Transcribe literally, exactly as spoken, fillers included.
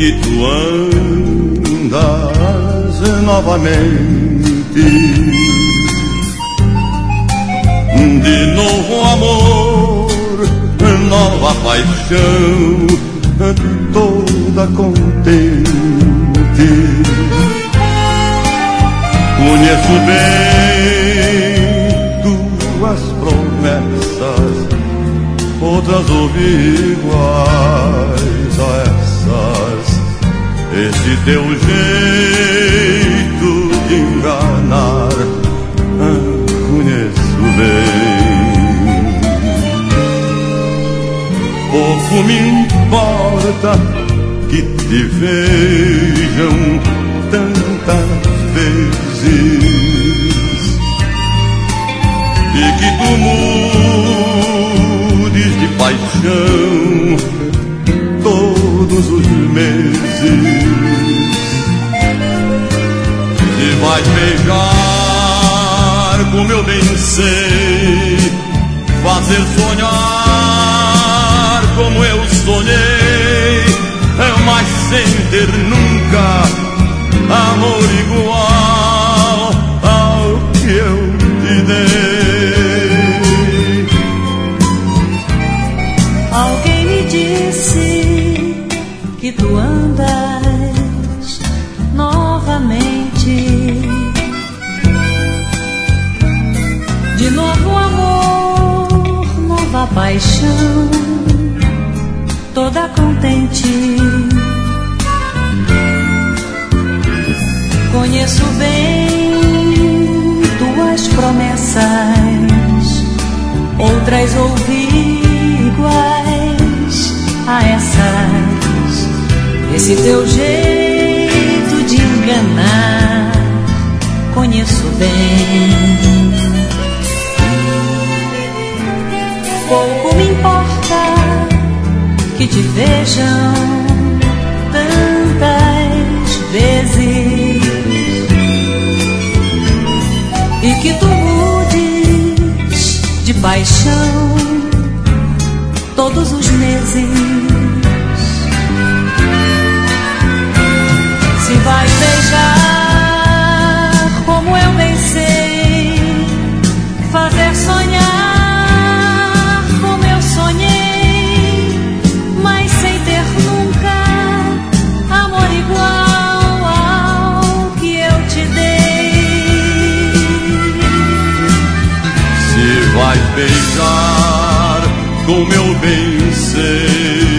que tu andas novamente. De novo amor, nova paixão, toda contente. Conheço bem tuas promessas, outras ouvi iguais a essas. Esse teu jeito de enganar, conheço bem. Pouco me importa que te vejam tantas vezes e que tu mudes de paixão todos os meses. Se vais beijar como eu bem sei, fazer sonhar como eu sonhei, mas sem ter nunca amor igual ao que eu te dei. Alguém me disse que tu andas novamente. De novo amor, nova paixão, toda contente. Conheço bem tuas promessas, outras ouvi iguais a essas. Esse teu jeito de enganar, conheço bem. Pouco me importa que te vejam tantas vezes e que tu mudes de paixão todos os meses. Se vais beijar como eu bem sei, fazer sonhar como eu sonhei, mas sem ter nunca amor igual ao que eu te dei. Se vais beijar como eu bem sei,